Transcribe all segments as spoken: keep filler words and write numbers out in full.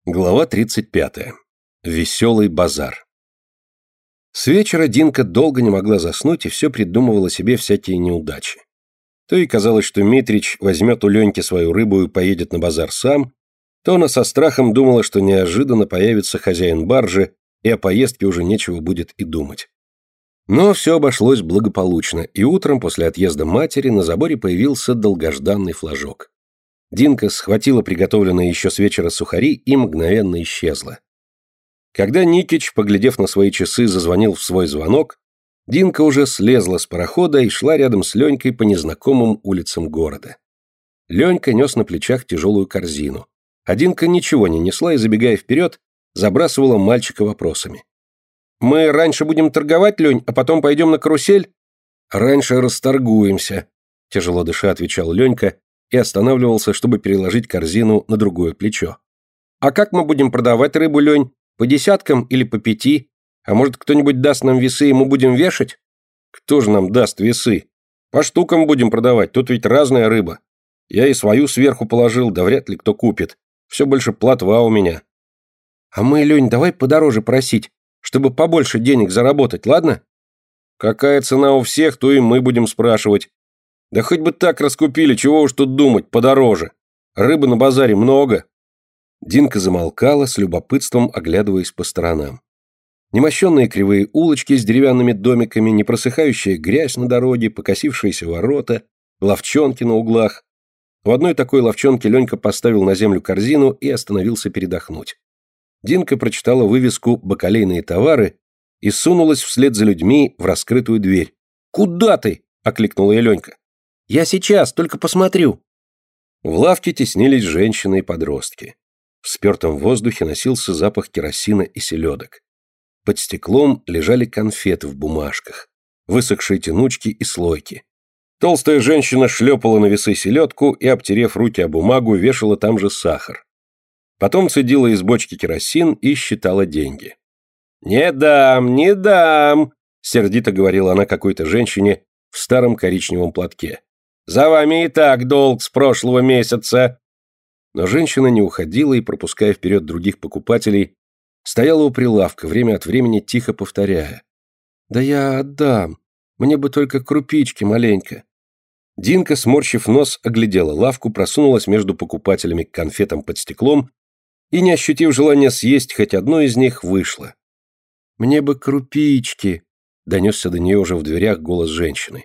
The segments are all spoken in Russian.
Глава тридцать пятая. Веселый базар. С вечера Динка долго не могла заснуть и все придумывала себе всякие неудачи. То ей казалось, что Митрич возьмет у Леньки свою рыбу и поедет на базар сам, то она со страхом думала, что неожиданно появится хозяин баржи, и о поездке уже нечего будет и думать. Но все обошлось благополучно, и утром после отъезда матери на заборе появился долгожданный флажок. Динка схватила приготовленные еще с вечера сухари и мгновенно исчезла. Когда Никич, поглядев на свои часы, зазвонил в свой звонок, Динка уже слезла с парохода и шла рядом с Ленькой по незнакомым улицам города. Ленька нес на плечах тяжелую корзину, а Динка ничего не несла и, забегая вперед, забрасывала мальчика вопросами. «Мы раньше будем торговать, Лень, а потом пойдем на карусель?» «Раньше расторгуемся», – тяжело дыша отвечал Ленька, и останавливался, чтобы переложить корзину на другое плечо. «А как мы будем продавать рыбу, Лень? По десяткам или по пяти? А может, кто-нибудь даст нам весы, и мы будем вешать?» «Кто же нам даст весы? По штукам будем продавать, тут ведь разная рыба. Я и свою сверху положил, да вряд ли кто купит. Все больше плотва у меня». «А мы, Лень, давай подороже просить, чтобы побольше денег заработать, ладно?» «Какая цена у всех, то и мы будем спрашивать. Да хоть бы так раскупили, чего уж тут думать, подороже. Рыбы на базаре много». Динка замолкала, с любопытством оглядываясь по сторонам. Немощенные кривые улочки с деревянными домиками, непросыхающая грязь на дороге, покосившиеся ворота, ловчонки на углах. В одной такой ловчонке Ленька поставил на землю корзину и остановился передохнуть. Динка прочитала вывеску «Бакалейные товары» и сунулась вслед за людьми в раскрытую дверь. «Куда ты?» – окликнула ее Ленька. «Я сейчас, только посмотрю». В лавке теснились женщины и подростки. В спертом воздухе носился запах керосина и селедок. Под стеклом лежали конфеты в бумажках, высохшие тянучки и слойки. Толстая женщина шлепала на весы селедку и, обтерев руки о бумагу, вешала там же сахар. Потом цедила из бочки керосин и считала деньги. «Не дам, не дам», — сердито говорила она какой-то женщине в старом коричневом платке. «За вами и так долг с прошлого месяца». Но женщина не уходила и, пропуская вперед других покупателей, стояла у прилавка, время от времени тихо повторяя. «Да я отдам. Мне бы только крупички маленько». Динка, сморщив нос, оглядела лавку, просунулась между покупателями к конфетам под стеклом и, не ощутив желания съесть хоть одну из них, вышла. «Мне бы крупички», — донесся до нее уже в дверях голос женщины.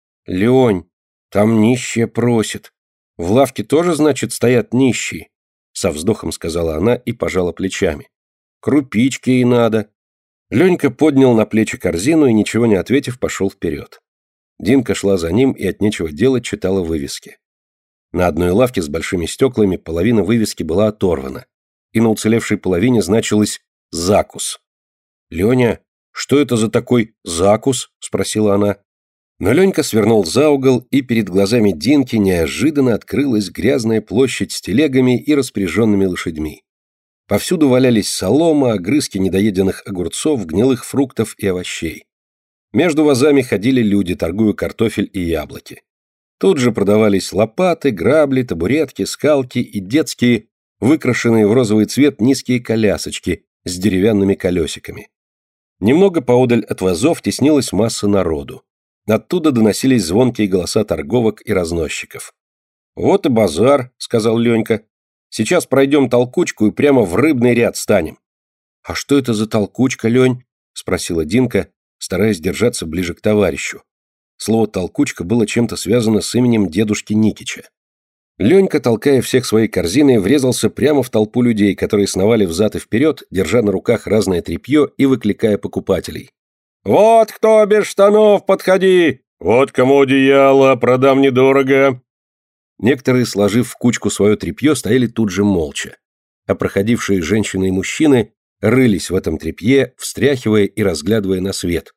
«Лень, там нищие просит. В лавке тоже, значит, стоят нищие?» Со вздохом сказала она и пожала плечами. «Крупички ей надо». Ленька поднял на плечи корзину и, ничего не ответив, пошел вперед. Динка шла за ним и от нечего делать читала вывески. На одной лавке с большими стеклами половина вывески была оторвана, и на уцелевшей половине значилось «Закус». «Леня, что это за такой закус?» – спросила она. Но Ленька свернул за угол, и перед глазами Динки неожиданно открылась грязная площадь с телегами и распряженными лошадьми. Повсюду валялись солома, огрызки недоеденных огурцов, гнилых фруктов и овощей. Между вазами ходили люди, торгуя картофель и яблоки. Тут же продавались лопаты, грабли, табуретки, скалки и детские, выкрашенные в розовый цвет низкие колясочки с деревянными колесиками. Немного поодаль от вазов теснилась масса народу. Оттуда доносились звонкие голоса торговок и разносчиков. «Вот и базар», — сказал Ленька. «Сейчас пройдем толкучку и прямо в рыбный ряд станем». «А что это за толкучка, Лень?» — спросила Динка, стараясь держаться ближе к товарищу. Слово «толкучка» было чем-то связано с именем дедушки Никича. Ленька, толкая всех своей корзиной, врезался прямо в толпу людей, которые сновали взад и вперед, держа на руках разное тряпье и выкликая покупателей. «Вот кто без штанов, подходи! Вот кому одеяло, продам недорого!» Некоторые, сложив в кучку свое тряпье, стояли тут же молча, а проходившие женщины и мужчины рылись в этом тряпье, встряхивая и разглядывая на свет.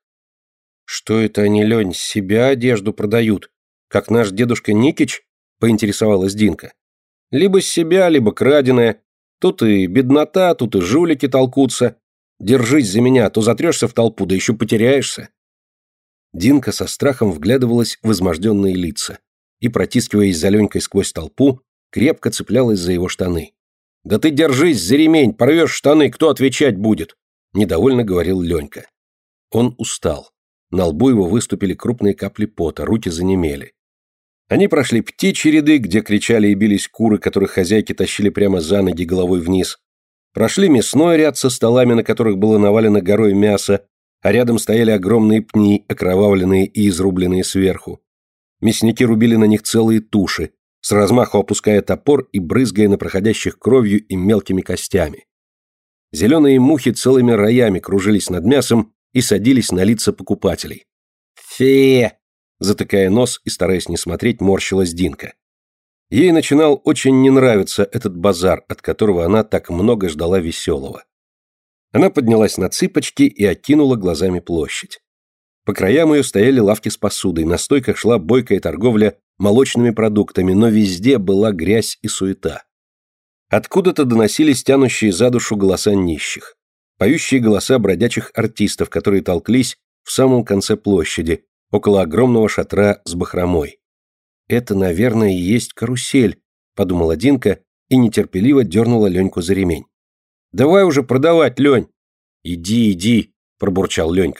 «Что это они, Лень, себя одежду продают, как наш дедушка Никич?» — поинтересовалась Динка. «Либо с себя, либо краденое. Тут и беднота, тут и жулики толкутся. Держись за меня, а то затрешься в толпу, да еще потеряешься». Динка со страхом вглядывалась в изможденные лица и, протискиваясь за Ленькой сквозь толпу, крепко цеплялась за его штаны. «Да ты держись за ремень, порвешь штаны, кто отвечать будет?» – недовольно говорил Ленька. Он устал. На лбу его выступили крупные капли пота, руки занемели. Они прошли птичьи ряды, где кричали и бились куры, которых хозяйки тащили прямо за ноги головой вниз. Прошли мясной ряд со столами, на которых было навалено горой мяса, а рядом стояли огромные пни, окровавленные и изрубленные сверху. Мясники рубили на них целые туши, с размаху опуская топор и брызгая на проходящих кровью и мелкими костями. Зеленые мухи целыми роями кружились над мясом и садились на лица покупателей. «Фе!» – затыкая нос и стараясь не смотреть, морщилась Динка. Ей начинал очень не нравиться этот базар, от которого она так много ждала веселого. Она поднялась на цыпочки и окинула глазами площадь. По краям ее стояли лавки с посудой, на стойках шла бойкая торговля молочными продуктами, но везде была грязь и суета. Откуда-то доносились тянущие за душу голоса нищих, поющие голоса бродячих артистов, которые толклись в самом конце площади, около огромного шатра с бахромой. «Это, наверное, и есть карусель», — подумала Динка и нетерпеливо дернула Леньку за ремень. «Давай уже продавать, Лень!» «Иди, иди!» — пробурчал Ленька.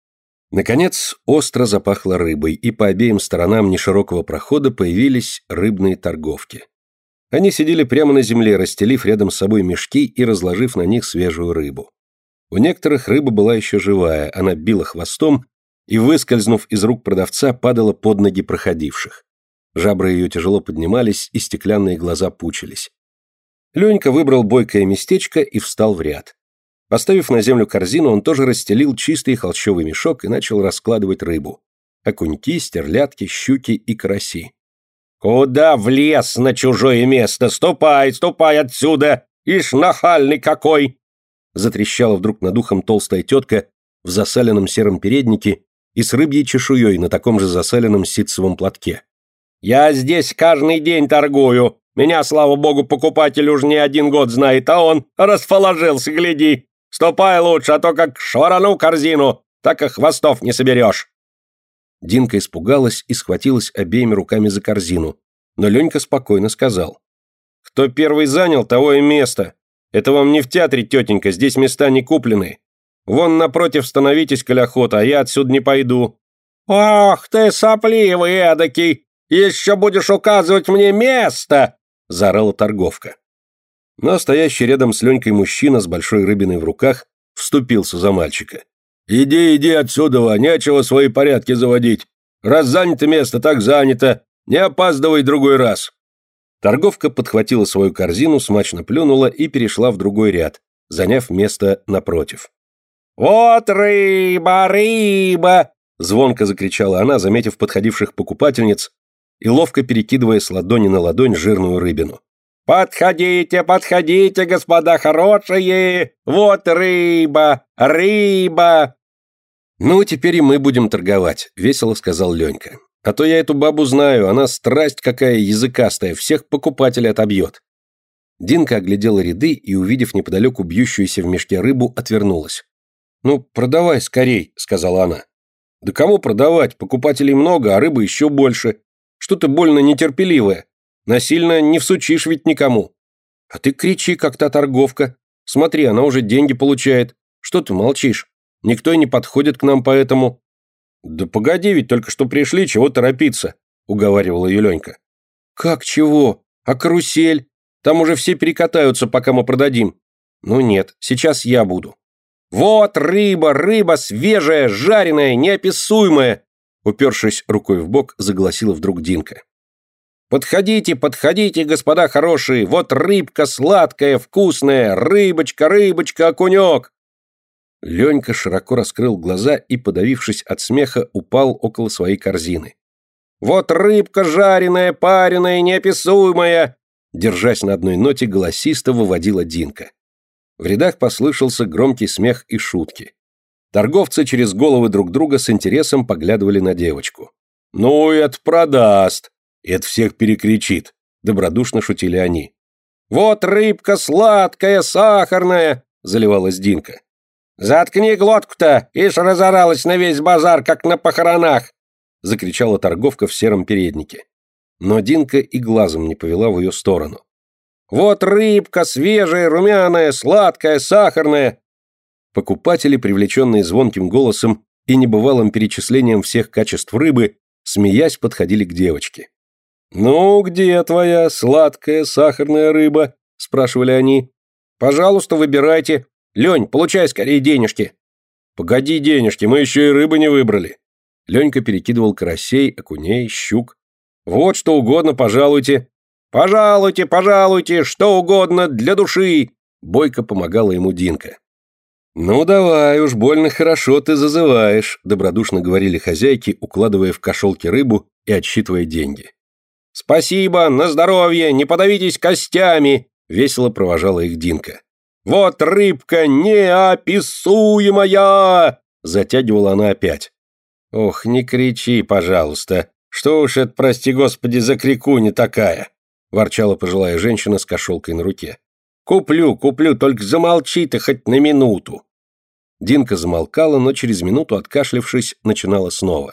Наконец, остро запахло рыбой, и по обеим сторонам неширокого прохода появились рыбные торговки. Они сидели прямо на земле, расстелив рядом с собой мешки и разложив на них свежую рыбу. У некоторых рыба была еще живая, она била хвостом и, выскользнув из рук продавца, падала под ноги проходивших. Жабры ее тяжело поднимались, и стеклянные глаза пучились. Ленька выбрал бойкое местечко и встал в ряд. Поставив на землю корзину, он тоже расстелил чистый холщовый мешок и начал раскладывать рыбу. Окуньки, стерлядки, щуки и караси. «Куда влез на чужое место? Ступай, ступай отсюда! Ишь, нахальный какой!» Затрещала вдруг над ухом толстая тетка в засаленном сером переднике и с рыбьей чешуей на таком же засаленном ситцевом платке. «Я здесь каждый день торгую. Меня, слава богу, покупатель уж не один год знает, а он расположился, гляди. Ступай лучше, а то как шварану корзину, так и хвостов не соберешь». Динка испугалась и схватилась обеими руками за корзину, но Ленька спокойно сказал: «Кто первый занял, того и место. Это вам не в театре, тетенька, здесь места не куплены. Вон напротив становитесь, коль охота, а я отсюда не пойду». «Ох ты, сопливый эдакий! Еще будешь указывать мне место!» – заорала торговка. Но стоящий рядом с Ленькой мужчина с большой рыбиной в руках вступился за мальчика. «Иди, иди отсюда, нечего свои порядки заводить. Раз занято место, так занято. Не опаздывай другой раз». Торговка подхватила свою корзину, смачно плюнула и перешла в другой ряд, заняв место напротив. «Вот рыба, рыба!» – звонко закричала она, заметив подходивших покупательниц и ловко перекидывая с ладони на ладонь жирную рыбину. «Подходите, подходите, господа хорошие! Вот рыба, рыба!» «Ну, теперь и мы будем торговать», — весело сказал Ленька. «А то я эту бабу знаю, она страсть какая языкастая, всех покупателей отобьет». Динка оглядела ряды и, увидев неподалеку бьющуюся в мешке рыбу, отвернулась. «Ну, продавай скорей», — сказала она. «Да кому продавать? Покупателей много, а рыбы еще больше. Что ты больно нетерпеливая? Насильно не всучишь ведь никому. А ты кричи, как та торговка. Смотри, она уже деньги получает. Что ты молчишь? Никто и не подходит к нам поэтому». «Да погоди, ведь только что пришли, чего торопиться», — уговаривала ее Ленька. «Как чего? А карусель? Там уже все перекатаются, пока мы продадим». «Ну нет, сейчас я буду». «Вот рыба, рыба свежая, жареная, неописуемая», — упершись рукой в бок, загласила вдруг Динка. «Подходите, подходите, господа хорошие, вот рыбка сладкая, вкусная, рыбочка, рыбочка, окунек!» Ленька широко раскрыл глаза и, подавившись от смеха, упал около своей корзины. «Вот рыбка жареная, пареная, неописуемая!» Держась на одной ноте, голосисто выводила Динка. В рядах послышался громкий смех и шутки. Торговцы через головы друг друга с интересом поглядывали на девочку. «Ну, это продаст! Это всех перекричит!» — добродушно шутили они. «Вот рыбка сладкая, сахарная!» — заливалась Динка. «Заткни глотку-то, ишь разоралась на весь базар, как на похоронах!» — закричала торговка в сером переднике. Но Динка и глазом не повела в ее сторону. Вот рыбка свежая, румяная, сладкая, сахарная!» Покупатели, привлеченные звонким голосом и небывалым перечислением всех качеств рыбы, смеясь, подходили к девочке. «Ну, где твоя сладкая сахарная рыба?» – спрашивали они. «Пожалуйста, выбирайте. Лень, получай скорее денежки». «Погоди денежки, мы еще и рыбы не выбрали». Ленька перекидывал карасей, окуней, щук. «Вот что угодно, пожалуйте». «Пожалуйте, пожалуйте, что угодно для души!» Бойко помогала ему Динка. «Ну давай, уж больно хорошо ты зазываешь», – добродушно говорили хозяйки, укладывая в кошелки рыбу и отсчитывая деньги. «Спасибо, на здоровье, не подавитесь костями!» – весело провожала их Динка. «Вот рыбка неописуемая!» – затягивала она опять. «Ох, не кричи, пожалуйста, что уж это, прости господи, за крикуня такая!» – ворчала пожилая женщина с кошелкой на руке. «Куплю, куплю, только замолчи ты хоть на минуту!» Динка замолкала, но через минуту, откашлявшись, начинала снова.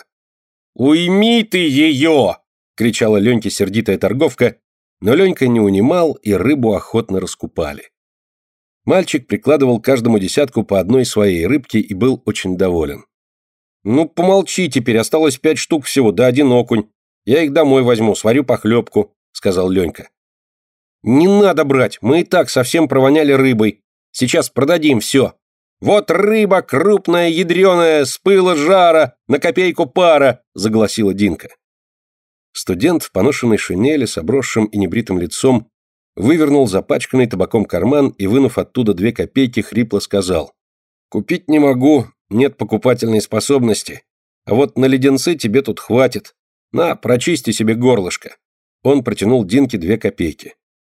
«Уйми ты ее!» – кричала Леньке сердитая торговка, но Ленька не унимал, и рыбу охотно раскупали. Мальчик прикладывал каждому десятку по одной своей рыбке и был очень доволен. «Ну, помолчи теперь, осталось пять штук всего, да один окунь. Я их домой возьму, сварю похлебку», – сказал Ленька. «Не надо брать, мы и так совсем провоняли рыбой. Сейчас продадим все. Вот рыба крупная, ядреная, с пыла жара, на копейку пара», – загласила Динка. Студент в поношенной шинели с обросшим и небритым лицом вывернул запачканный табаком карман и, вынув оттуда две копейки, хрипло сказал: «Купить не могу, нет покупательной способности. А вот на леденцы тебе тут хватит. На, прочисти себе горлышко». Он протянул Динке две копейки.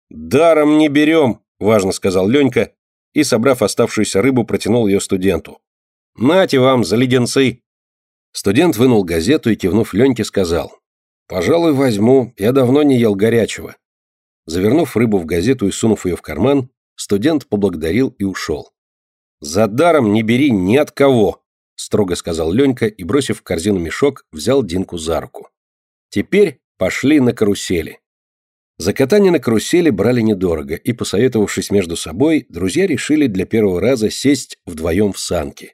«Даром не берем», – важно сказал Ленька, и, собрав оставшуюся рыбу, протянул ее студенту. «Нате вам за леденцы». Студент вынул газету и, кивнув Леньке, сказал: «Пожалуй, возьму, я давно не ел горячего». Завернув рыбу в газету и сунув ее в карман, студент поблагодарил и ушел. «За даром не бери ни от кого», – строго сказал Ленька и, бросив в корзину мешок, взял Динку за руку. «Теперь пошли на карусели». За катание на карусели брали недорого, и, посоветовавшись между собой, друзья решили для первого раза сесть вдвоем в санки.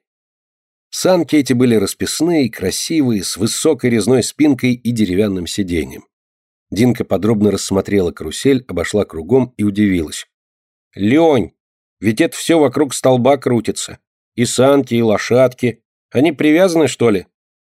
Санки эти были расписные, красивые, с высокой резной спинкой и деревянным сиденьем. Динка подробно рассмотрела карусель, обошла кругом и удивилась. «Лень, ведь это все вокруг столба крутится. И санки, и лошадки. Они привязаны, что ли?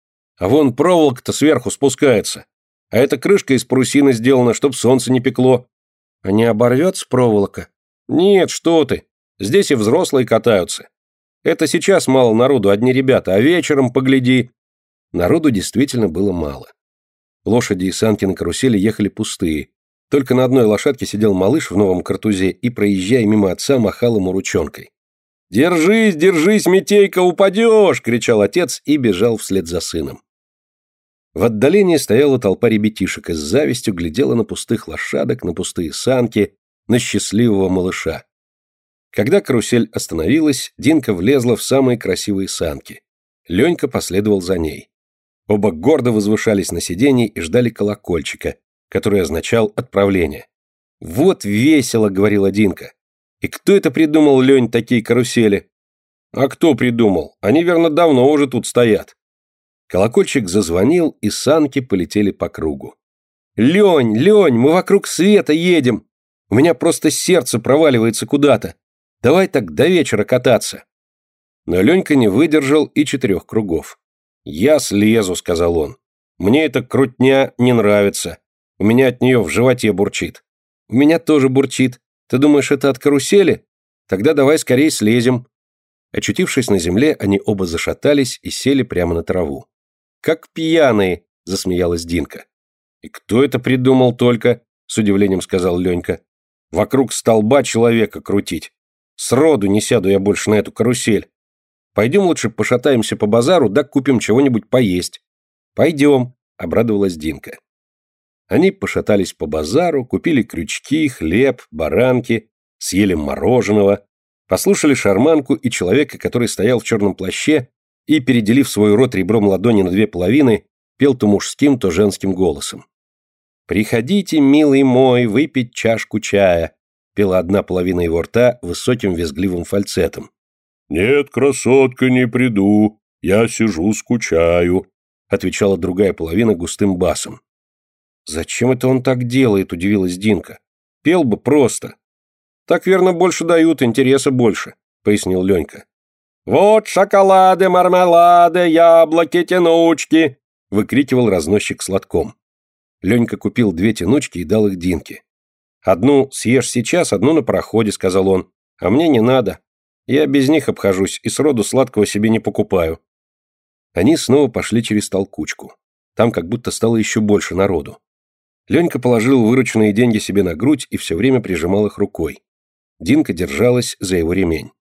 А вон проволока-то сверху спускается. А эта крышка из парусины сделана, чтоб солнце не пекло. А не оборвется проволока? Нет, что ты. Здесь и взрослые катаются. Это сейчас мало народу, одни ребята, а вечером погляди». Народу действительно было мало. Лошади и санки на карусели ехали пустые. Только на одной лошадке сидел малыш в новом картузе и, проезжая мимо отца, махал ему ручонкой. «Держись, держись, Митейка, упадешь!» – кричал отец и бежал вслед за сыном. В отдалении стояла толпа ребятишек и с завистью глядела на пустых лошадок, на пустые санки, на счастливого малыша. Когда карусель остановилась, Динка влезла в самые красивые санки. Ленька последовал за ней. Оба гордо возвышались на сиденье и ждали колокольчика, который означал отправление. «Вот весело», — говорила Динка. «И кто это придумал, Лень, такие карусели?» «А кто придумал? Они, верно, давно уже тут стоят». Колокольчик зазвонил, и санки полетели по кругу. «Лень, Лень, мы вокруг света едем! У меня просто сердце проваливается куда-то. Давай так до вечера кататься». Но Ленька не выдержал и четырех кругов. «Я слезу», — сказал он. «Мне эта крутня не нравится. У меня от нее в животе бурчит». «У меня тоже бурчит. Ты думаешь, это от карусели? Тогда давай скорее слезем». Очутившись на земле, они оба зашатались и сели прямо на траву. «Как пьяные», — засмеялась Динка. «И кто это придумал только?» — с удивлением сказал Ленька. «Вокруг столба человека крутить. Сроду не сяду я больше на эту карусель. Пойдем лучше пошатаемся по базару, да купим чего-нибудь поесть». «Пойдем», — обрадовалась Динка. Они пошатались по базару, купили крючки, хлеб, баранки, съели мороженого, послушали шарманку и человека, который стоял в черном плаще и, переделив свой рот ребром ладони на две половины, пел то мужским, то женским голосом. «Приходите, милый мой, выпить чашку чая. — пела одна половина его рта высоким визгливым фальцетом. «Нет, красотка, не приду, я сижу, скучаю», — отвечала другая половина густым басом. «Зачем это он так делает?» — удивилась Динка. «Пел бы просто». «Так, верно, больше дают, интереса больше», — пояснил Ленька. «Вот шоколады, мармелады, яблоки, тянучки!» — выкрикивал разносчик сладком. Ленька купил две тянучки и дал их Динке. «Одну съешь сейчас, одну на пароходе», — сказал он. «А мне не надо. Я без них обхожусь и сроду сладкого себе не покупаю». Они снова пошли через толкучку. Там как будто стало еще больше народу. Ленька положил вырученные деньги себе на грудь и все время прижимал их рукой. Динка держалась за его ремень.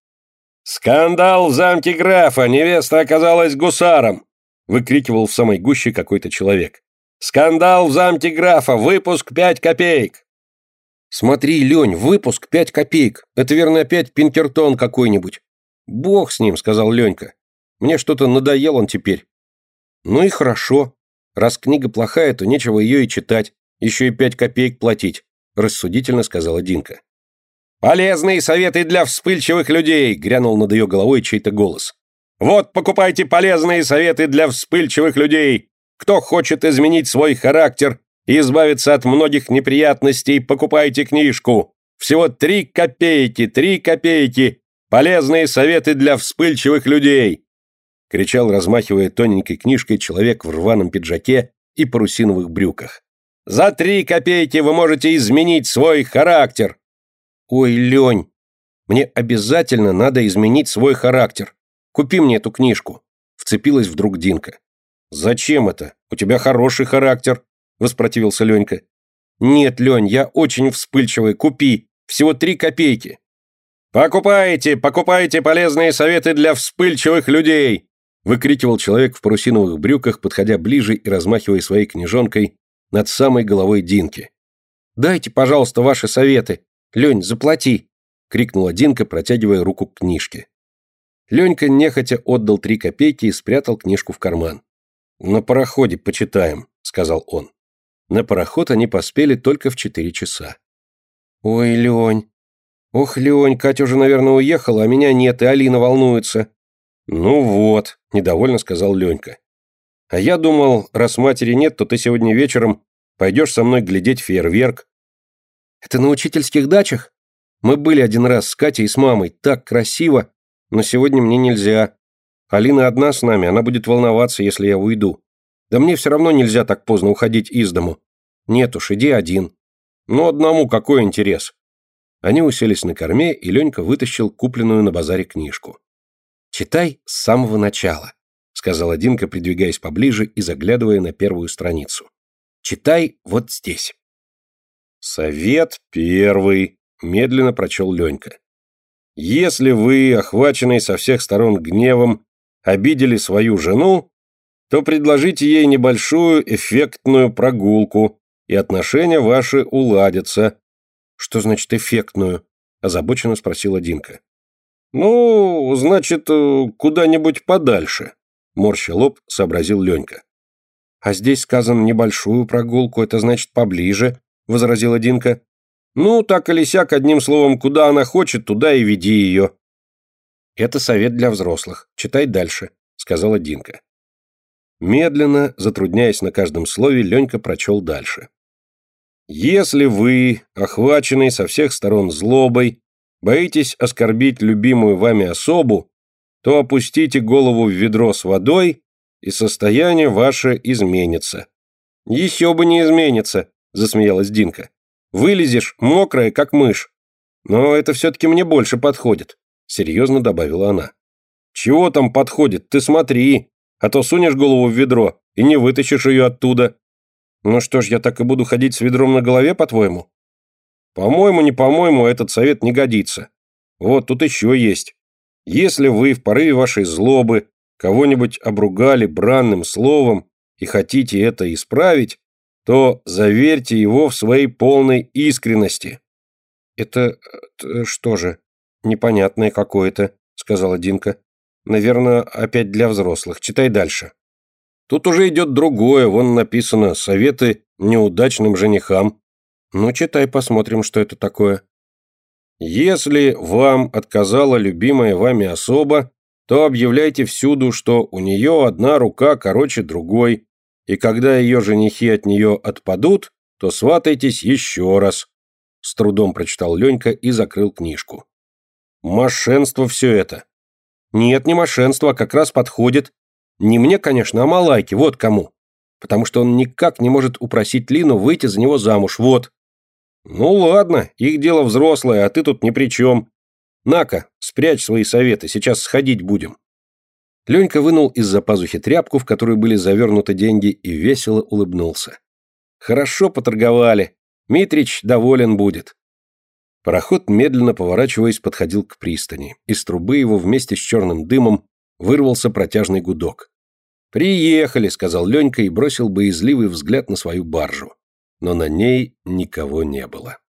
«Скандал в замке графа! Невеста оказалась гусаром!» — выкрикивал в самой гуще какой-то человек. «Скандал в замке графа! Выпуск пять копеек!» «Смотри, Лень, выпуск пять копеек! Это, верно, опять Пинкертон какой-нибудь!» «Бог с ним!» — сказал Ленька. «Мне что-то надоел он теперь». «Ну и хорошо. Раз книга плохая, то нечего ее и читать, еще и пять копеек платить», — рассудительно сказала Динка. «Полезные советы для вспыльчивых людей!» — грянул над ее головой чей-то голос. «Вот покупайте полезные советы для вспыльчивых людей! Кто хочет изменить свой характер и избавиться от многих неприятностей, покупайте книжку! Всего три копейки, три копейки! Полезные советы для вспыльчивых людей!» — кричал, размахивая тоненькой книжкой, человек в рваном пиджаке и парусиновых брюках. «За три копейки вы можете изменить свой характер!» «Ой, Лень, мне обязательно надо изменить свой характер. Купи мне эту книжку», — вцепилась вдруг Динка. «Зачем это? У тебя хороший характер», — воспротивился Ленька. «Нет, Лень, я очень вспыльчивый, купи, всего три копейки». «Покупайте, покупайте полезные советы для вспыльчивых людей», — выкрикивал человек в парусиновых брюках, подходя ближе и размахивая своей книжонкой над самой головой Динки. «Дайте, пожалуйста, ваши советы. Лень, заплати!» — крикнула Динка, протягивая руку к книжке. Ленька нехотя отдал три копейки и спрятал книжку в карман. «На пароходе почитаем», — сказал он. На пароход они поспели только в четыре часа. «Ой, Лень! Ох, Лень, Катя уже, наверное, уехала, а меня нет, и Алина волнуется». «Ну вот», — недовольно сказал Ленька. «А я думал, раз матери нет, то ты сегодня вечером пойдешь со мной глядеть фейерверк». «Это на учительских дачах? Мы были один раз с Катей и с мамой, так красиво, но сегодня мне нельзя. Алина одна с нами, она будет волноваться, если я уйду. Да мне все равно нельзя так поздно уходить из дому. Нет уж, иди один». «Ну, одному какой интерес?» Они уселись на корме, и Ленька вытащил купленную на базаре книжку. «Читай с самого начала», — сказала Динка, придвигаясь поближе и заглядывая на первую страницу. «Читай вот здесь». «Совет первый», — медленно прочел Ленька. «Если вы, охваченный со всех сторон гневом, обидели свою жену, то предложите ей небольшую эффектную прогулку, и отношения ваши уладятся». «Что значит эффектную?» — озабоченно спросила Динка. «Ну, значит, куда-нибудь подальше», — морща лоб сообразил Ленька. «А здесь сказано небольшую прогулку, это значит поближе», — возразила Динка. «Ну, так или сяк, одним словом, куда она хочет, туда и веди ее». «Это совет для взрослых. Читай дальше», — сказала Динка. Медленно, затрудняясь на каждом слове, Ленька прочел дальше. «Если вы, охваченный со всех сторон злобой, боитесь оскорбить любимую вами особу, то опустите голову в ведро с водой, и состояние ваше изменится». «Еще бы не изменится», — засмеялась Динка. «Вылезешь, мокрая, как мышь. Но это все-таки мне больше подходит», — серьезно добавила она. «Чего там подходит? Ты смотри, а то сунешь голову в ведро и не вытащишь ее оттуда». «Ну что ж, я так и буду ходить с ведром на голове, по-твоему?» «По-моему, не по-моему, этот совет не годится. Вот тут еще есть. Если вы в порыве вашей злобы кого-нибудь обругали бранным словом и хотите это исправить, то заверьте его в своей полной искренности». «Это... это что же? Непонятное какое-то», — сказала Динка. «Наверное, опять для взрослых. Читай дальше». «Тут уже идет другое, вон написано «Советы неудачным женихам». Ну, читай, посмотрим, что это такое». Если вам отказала любимая вами особа, то объявляйте всюду, что у нее одна рука короче другой, и когда ее женихи от нее отпадут, то сватайтесь еще раз. С трудом прочитал Ленька и закрыл книжку. Мошенство все это. Нет, не мошенство, а как раз подходит. Не мне, конечно, а Малайке, вот кому. Потому что он никак не может упросить Лину выйти за него замуж, вот. Ну ладно, их дело взрослое, а ты тут ни при чем. На-ка, спрячь свои советы, сейчас сходить будем. Ленька вынул из-за пазухи тряпку, в которую были завернуты деньги, и весело улыбнулся. Хорошо поторговали. Митрич доволен будет. Пароход, медленно поворачиваясь, подходил к пристани. Из трубы его вместе с черным дымом вырвался протяжный гудок. «Приехали», — сказал Ленька и бросил боязливый взгляд на свою баржу. Но на ней никого не было.